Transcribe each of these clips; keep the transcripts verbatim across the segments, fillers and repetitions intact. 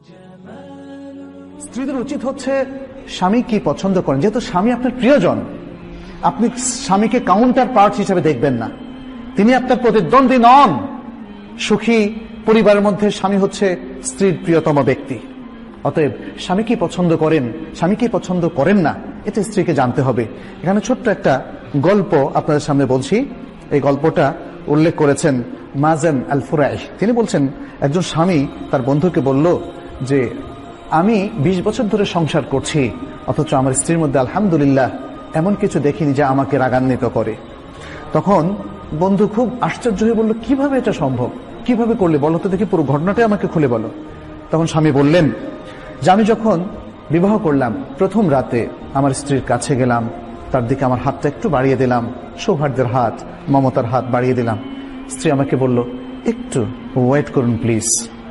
স্ত্রীদের উচিত হচ্ছে স্বামী কি পছন্দ করেন, যেহেতু স্বামী আপনার প্রিয়জন, আপনি স্বামীকে কাউন্টার পার্ট হিসেবে দেখবেন না, তিনি আপনার প্রতিদ্বন্দ্বী নন। সুখী পরিবারের মধ্যে স্বামী হচ্ছে স্ত্রীর প্রিয়তম ব্যক্তি। অতএব স্বামী কি পছন্দ করেন, স্বামী কি পছন্দ করেন না, এটা স্ত্রীকে জানতে হবে। এখানে ছোট্ট একটা গল্প আপনাদের সামনে বলছি। এই গল্পটা উল্লেখ করেছেন মাজান আল ফুরাই। তিনি বলছেন, একজন স্বামী তার বন্ধুকে বলল যে আমি বিশ বছর ধরে সংসার করছি, অথচ আমার স্ত্রীর মধ্যে আলহামদুলিল্লাহ এমন কিছু দেখিনি যা আমাকে রাগান্বিত করে। তখন বন্ধু খুব আশ্চর্য হয়ে বলল, কিভাবে এটা সম্ভব, কিভাবে করলে বলো তো দেখি, পুরো ঘটনাটাই আমাকে খুলে বলো। তখন স্বামী বললেন যে আমি যখন বিবাহ করলাম, প্রথম রাতে আমার স্ত্রীর কাছে গেলাম, তার দিকে আমার হাতটা একটু বাড়িয়ে দিলাম, সৌহার্দ্যের হাত, মমতার হাত বাড়িয়ে দিলাম। স্ত্রী আমাকে বলল, একটু ওয়েট করুন প্লিজ,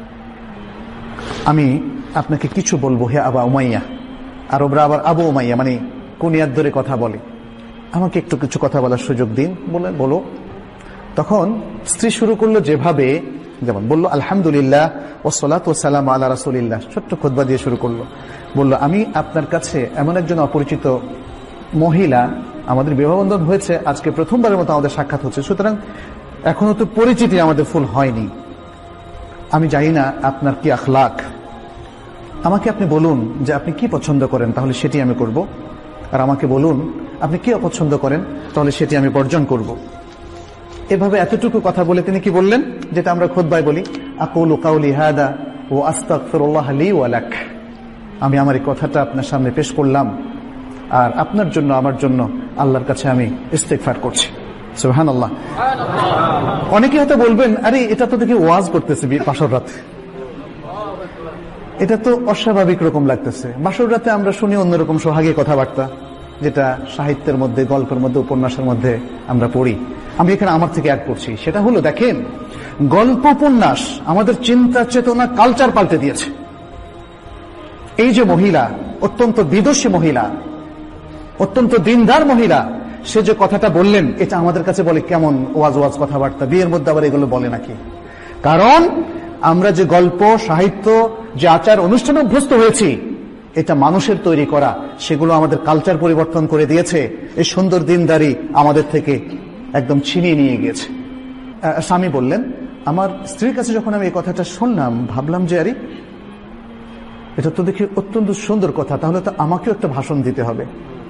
আমি আপনাকে কিছু বলবো হে আবা উমাইয়া। আরবরা আবার আবু উমাইয়া মানে কুনিয়াত ধরে কথা বলে, আমাকে একটু কিছু কথা বলার সুযোগ দিন। বলে বলো। তখন স্ত্রী শুরু করলো যেভাবে, যেমন বললো আলহামদুলিল্লাহ ওয়াসসালাতু ওয়াসসালামু আলা রাসূলিল্লাহ, ছোট্ট খুতবা দিয়ে শুরু করলো। বলল, আমি আপনার কাছে এমন একজন অপরিচিত মহিলা, আমাদের বিবাহবন্ধন হয়েছে আজকে প্রথমবারের মতো আমাদের সাক্ষাৎ হচ্ছে, সুতরাং এখনো তো পরিচিতি আমাদের ফুল হয়নি, আমি জানি না আপনার কি আখলাক, আমাকে আপনি বলুন যে আপনি কি পছন্দ করেন, তাহলে সেটি আমি করব, আর আমাকে বলুন আপনি কি অপছন্দ করেন, তাহলে সেটি আমি বর্জন করব। এভাবে এতটুকু কথা বলে তিনি কি বললেন, যেটা আমরা খুতবায় বলি, আকুলু কাউলি হাদা ওয়া আস্তাগফিরুল্লাহ লি ওয়া লাক, আমি আমার এই কথাটা আপনার সামনে পেশ করলাম, আর আপনার জন্য আমার জন্য আল্লাহর কাছে আমি ইস্তিগফার করছি। সুবহানাল্লাহ। অনেকে হয়তো বলবেন, আরে এটা তো দেখি ওয়াজ করতেছে বাসর রাতে, এটা তো অস্বাভাবিক রকম লাগতেছে। বাসর রাতে আমরা শুনি অন্যরকম সোহাগী কথাবার্তা, যেটা সাহিত্যের মধ্যে, গল্পের মধ্যে, উপন্যাসের মধ্যে আমরা পড়ি। আমি এখানে আমার থেকে অ্যাড করছি, সেটা হলো দেখেন, গল্প উপন্যাস আমাদের চিন্তা চেতনা কালচার পাল্টে দিয়েছে। এই যে মহিলা, অত্যন্ত বিদুষী মহিলা, অত্যন্ত দিনদার মহিলা, সে যে কথাটা বললেন, এটা আমাদের কাছে বলে কেমন ওয়াজ ওয়াজ কথাবার্তা, বিয়ের মধ্যে আবার এগুলো বলে নাকি? কারণ আমরা যে গল্প, সাহিত্য, যে আচার অনুষ্ঠানে অভ্যস্ত হয়েছি, এটা মানুষের তৈরি করা, সেগুলো আমাদের কালচার পরিবর্তন করে দিয়েছে। এই সুন্দর দিনদারি আমাদের থেকে একদম ছিনিয়ে নিয়ে গিয়েছে। স্বামী বললেন, আমার স্ত্রীর কাছে যখন আমি এই কথাটা শুনলাম, ভাবলাম যে আরে এটা তো দেখি অত্যন্ত সুন্দর কথা, তাহলে তো আমাকেও একটা ভাষণ দিতে হবে।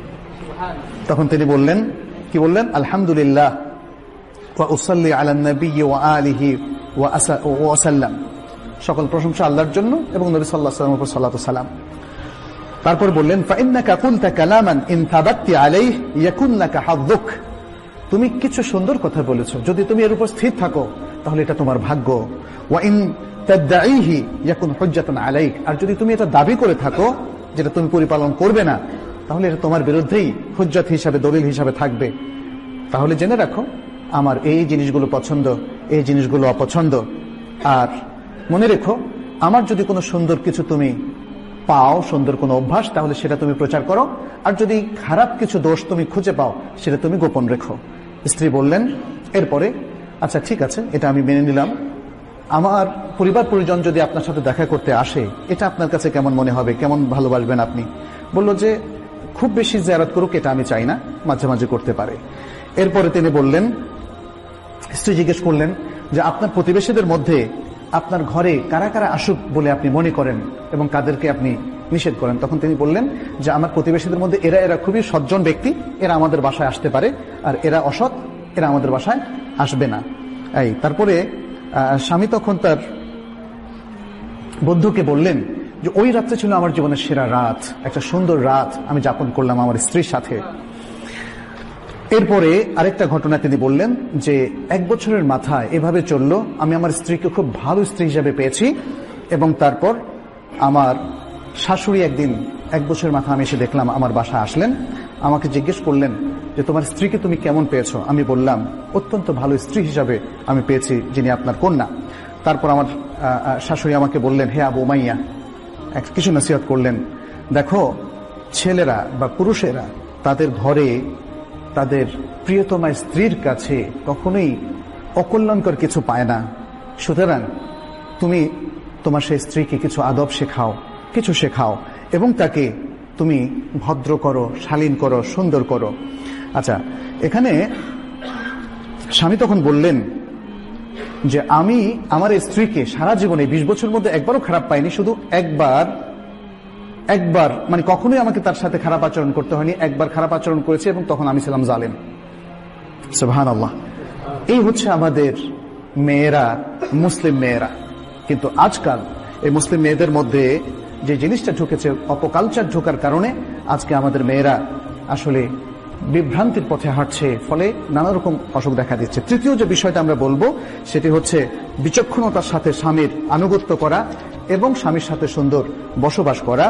তখন তিনি বললেন, কি বললেন, আলহামদুলিল্লাহ ওয়া উসাল্লি আলা নবী ওয়া আলিহি ওয়া সাল্লাম, সকল প্রশংসা আল্লাহর জন্য এবং নবী সাল্লাল্লাহু আলাইহি ওয়াসাল্লামের উপর সালাতু সালাম। তারপর বললেন, ফাইন্নাকা কুনতা কালামান ইন তাবাত্তি আলাইহি ইয়াকুন লাকা হাযযুক, তুমি কিছু সুন্দর কথা বলেছো, যদি তুমি এর উপর স্থির থাকো তাহলে এটা তোমার ভাগ্য। ওয়া ইন তাদঈহি ইয়াকুন হুজ্জাতান আলাইক, আর যদি তুমি এটা দাবি করে থাকো যেটা তুমি পরিপালন করবে না, তাহলে এটা তোমার বিরুদ্ধেই হুজ্জত হিসাবে, দলিল হিসাবে থাকবে। তাহলে জেনে রাখো, আমার এই জিনিসগুলো পছন্দ, এই জিনিসগুলো অপছন্দ, আর মনে রেখো, আমার যদি কোনো সুন্দর কিছু তুমি পাও, সুন্দর কোনো অভ্যাস, তাহলে সেটা তুমি প্রচার করো, আর যদি খারাপ কিছু দোষ তুমি খুঁজে পাও, সেটা তুমি গোপন রেখো। স্ত্রী বললেন এরপরে, আচ্ছা ঠিক আছে, এটা আমি মেনে নিলাম, আমার পরিবার পরিজন যদি আপনার সাথে দেখা করতে আসে, এটা আপনার কাছে কেমন মনে হবে, কেমন ভালোবাসবেন আপনি? বলল যে খুব বেশি জিয়ারত করুক এটা আমি চাই না, মাঝে মাঝে করতে পারে। এরপরে তিনি বললেন, স্ত্রী জিজ্ঞেস করলেন যে আপনার প্রতিবেশীদের মধ্যে আপনার ঘরে কারা কারা আসুক বলে আপনি মনে করেন এবং কাদেরকে আপনি নিষেধ করেন? তখন তিনি বললেন যে আমার প্রতিবেশীদের মধ্যে এরা এরা খুবই সজ্জন ব্যক্তি, এরা আমাদের বাসায় আসতে পারে, আর এরা অসৎ, এরা আমাদের বাসায় আসবে না। এই তারপরে স্বামী তখন তার বন্ধুকে বললেন যে ওই রাত্রে ছিল আমার জীবনের সেরা রাত, একটা সুন্দর রাত আমি যাপন করলাম আমার স্ত্রীর সাথে। এরপরে আরেকটা ঘটনা তিনি বললেন যে এক বছরের মাথায় এভাবে চললো, আমি আমার স্ত্রীকে খুব ভালো স্ত্রী হিসেবে পেয়েছি, এবং তারপর আমার শাশুড়ি একদিন এক বছরের মাথা আমি এসে দেখলাম আমার বাসায় আসলেন, আমাকে জিজ্ঞেস করলেন যে তোমার স্ত্রীকে তুমি কেমন পেয়েছো? আমি বললাম অত্যন্ত ভালো স্ত্রী হিসাবে আমি পেয়েছি, যিনি আপনার কন্যা। তারপর আমার শাশুড়ি আমাকে বললেন, হে আবু উমাইয়া, কিছু নসিহত করলেন, দেখো ছেলেরা বা পুরুষেরা তাদের ঘরে তাদের প্রিয়তমা স্ত্রীর কাছে কখনোই অকল্যাণকর কিছু পায় না, সুতরাং তুমি তোমার সেই স্ত্রীকে কিছু আদব শেখাও, কিছু শেখাও, এবং তাকে তুমি ভদ্র করো, শালীন করো, সুন্দর করো। আচ্ছা, এখানে স্বামী তখন বললেন যে আমি আমার স্ত্রীকে সারা জীবনে বিশ বছর মধ্যে একবারও খারাপ পাইনি, শুধু একবার একবার মানে কখনোই আমাকে তার সাথে খারাপ আচরণ করতে হয়নি, একবার খারাপ আচরণ করেছে এবং তখন আমি ছিলাম জালেম। সুবহানাল্লাহ। এই হচ্ছে আমাদের মেয়েরা, মুসলিম মেয়েরা। কিন্তু আজকাল এই মুসলিম মেয়েদের মধ্যে যে জিনিসটা ঢুকেছে, অপকালচার ঢোকার কারণে আজকে আমাদের মেয়েরা আসলে বিভ্রান্তির পথে হাঁটছে, ফলে নানা রকম অসুখ দেখা দিচ্ছে। তৃতীয় যে বিষয়টা আমরা বলবো সেটি হচ্ছে বিচক্ষণতার সাথে স্বামীর আনুগত্য করা এবং স্বামীর সাথে সুন্দর বসবাস করা।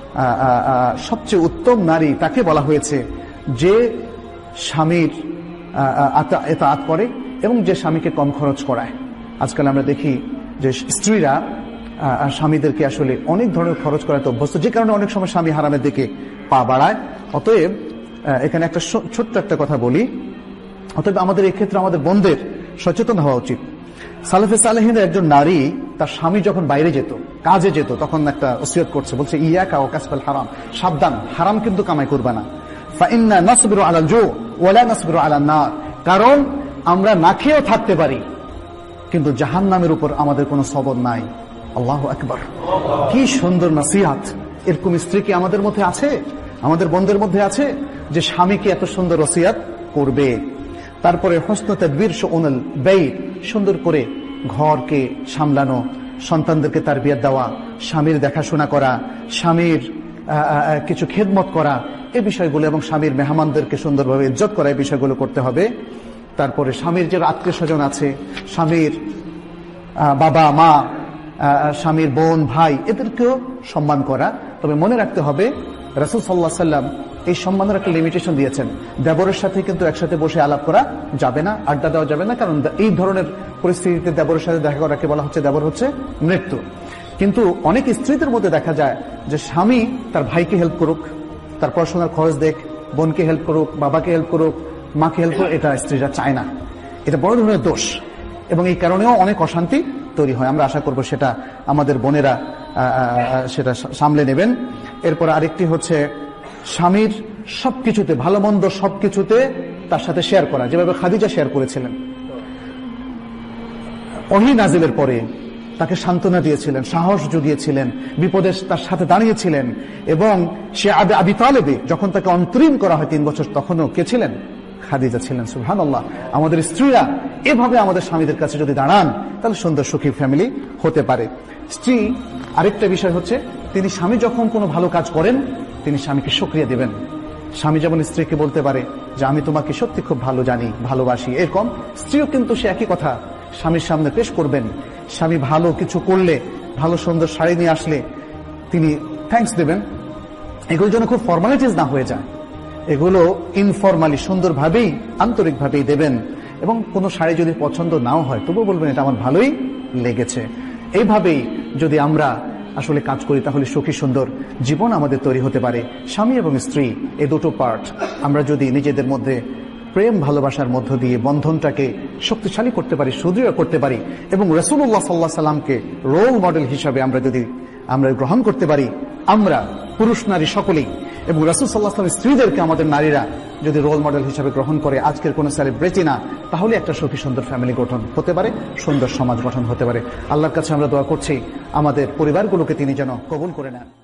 সবচেয়ে উত্তম নারী তাকে বলা হয়েছে যে স্বামীর ইতাআত করে এবং যে স্বামীকে কম খরচ করায়। আজকাল আমরা দেখি যে স্ত্রীরা স্বামীদেরকে আসলে অনেক ধরনের খরচ করাতে অভ্যস্ত, যে কারণে অনেক সময় স্বামী হারামের দিকে পা বাড়ায়। অতএব এখানে একটা ছোট্ট একটা কথা বলি, অতএব আমাদের এই ক্ষেত্রে আমাদের বোনদের সচেতন হওয়া উচিত। সালেফে সালেহিনের একজন নারী তার স্বামী যখন বাইরে যেত, কাজে যেত, তখন একটা ওসিয়ত করছে, বলছে ইয়াকা ওয়া কাসবাল হারাম, সাবধান, হারাম কিন্তু কামাই করবে না। ফাইন্না নাসবিরু আলাল জু ওয়া লা নাসবিরু আলান নার, কারণ আমরা না খেয়েও থাকতে পারি কিন্তু জাহান্নামের উপর আমাদের কোনো সবর নাই। আল্লাহু আকবার। কি সুন্দর নসিহত! এরকম স্ত্রী কি আমাদের মধ্যে আছে, আমাদের বোনদের মধ্যে আছে যে স্বামীকে এত সুন্দর ওসিয়ত করবে? তারপরে হুসন তাদবীর শুউনুল বাইত, সুন্দর করে ঘরকে সামলানো, সন্তানদেরকে তারবিয়ত দেওয়া, স্বামীর দেখাশোনা করা, স্বামীর কিছু খেদমত করা, এই বিষয়গুলো, এবং স্বামীর মেহমানদেরকে সুন্দরভাবে ইজ্জত করা, এই বিষয়গুলো করতে হবে। তারপরে স্বামীর যে আত্মীয় স্বজন আছে, স্বামীর বাবা মা, স্বামীর বোন ভাই, এদেরকেও সম্মান করা। তবে মনে রাখতে হবে রাসূল সাল্লাল্লাহু আলাইহি ওয়াসাল্লাম এই সম্মানের একটা লিমিটেশন দিয়েছেন। দেবরের সাথে কিন্তু একসাথে বসে আলাপ করা যাবে না, আড্ডা দেওয়া যাবে না, কারণ এই ধরনের পরিস্থিতিতে দেবরের সাথে দেখা করাকে বলা হচ্ছে দেবর হচ্ছে মৃত্যু। কিন্তু অনেক স্ত্রীদের মধ্যে দেখা যায় যে স্বামী তার ভাইকে হেল্প করুক, তার পড়াশোনার খরচ দেখ, বোনকে হেল্প করুক, বাবাকে হেল্প করুক, মাকে হেল্প করুক, এটা স্ত্রীরা চায় না। এটা বড় ধরনের দোষ এবং এই কারণেও অনেক অশান্তি তৈরি হয়। আমরা আশা করব সেটা আমাদের বোনেরা সেটা সামলে নেবেন। এরপর আরেকটি হচ্ছে স্বামীর সবকিছুতে, ভালো মন্দ সবকিছুতে তার সাথে শেয়ার করা, যেভাবে খাদিজা শেয়ার করেছিলেন। ওহী নাজিলের পরে তাকে সান্ত্বনা দিয়েছিলেন, সাহস জুগিয়েছিলেন, বিপদে তার সাথে দাঁড়িয়েছিলেন। এবং সে আবে আবি তালেবে যখন তাকে অন্তরীণ করা হয় তিন বছর, তখনও কে ছিলেন? খাদিজা ছিলেন। সুবহানাল্লাহ। আমাদের স্ত্রীরা এভাবে আমাদের স্বামীদের কাছে যদি দাঁড়ান, তাহলে সুন্দর সুখী ফ্যামিলি হতে পারে। স্ত্রী আরেকটা বিষয় হচ্ছে, তিনি স্বামী যখন কোনো ভালো কাজ করেন, তিনি স্বামীকে শুকরিয়া দেবেন। স্বামী যেমন স্ত্রীকে বলতে পারে যে আমি তোমাকে সত্যি খুব ভালো জানি, ভালোবাসি, এরকম স্ত্রীও কিন্তু সে একই কথা স্বামীর সামনে পেশ করবেন। স্বামী ভালো কিছু করলে, ভালো সুন্দর শাড়ি নিয়ে আসলে তিনি থ্যাঙ্কস দেবেন। এগুলো যেন খুব ফর্মালিটিস না হয়ে যায়, এগুলো ইনফরমালি সুন্দরভাবেই আন্তরিকভাবেই দেবেন। এবং কোনো শাড়ি যদি পছন্দ নাও হয়, তবুও বলবেন এটা আমার ভালোই লেগেছে। এইভাবেই যদি আমরা আসলে কাজ করি, তাহলে সুখী সুন্দর জীবন আমাদের তৈরি হতে পারে। স্বামী এবং স্ত্রী এই দুটো পার্ট আমরা যদি নিজেদের মধ্যে প্রেম ভালোবাসার মধ্য দিয়ে বন্ধনটাকে শক্তিশালী করতে পারি, সুদৃঢ় করতে পারি, এবং রাসূলুল্লাহ সাল্লাল্লাহু আলাইহি সাল্লামকে রোল মডেল হিসাবে আমরা যদি আমরা গ্রহণ করতে পারি, আমরা পুরুষ নারী সকলেই, এবং রাসূল সাল্লাল্লাহু আলাইহি ওয়াসাল্লাম স্ত্রীদেরকে আমাদের নারীরা যদি রোল মডেল হিসাবে গ্রহণ করে, আজকের কোনো সেলিব্রিটি না, তাহলে একটা সুখী সুন্দর ফ্যামিলি গঠন হতে পারে, সুন্দর সমাজ গঠন হতে পারে। আল্লাহর কাছে আমরা দোয়া করছি আমাদের পরিবারগুলোকে তিনি যেন কবুল করে নেন।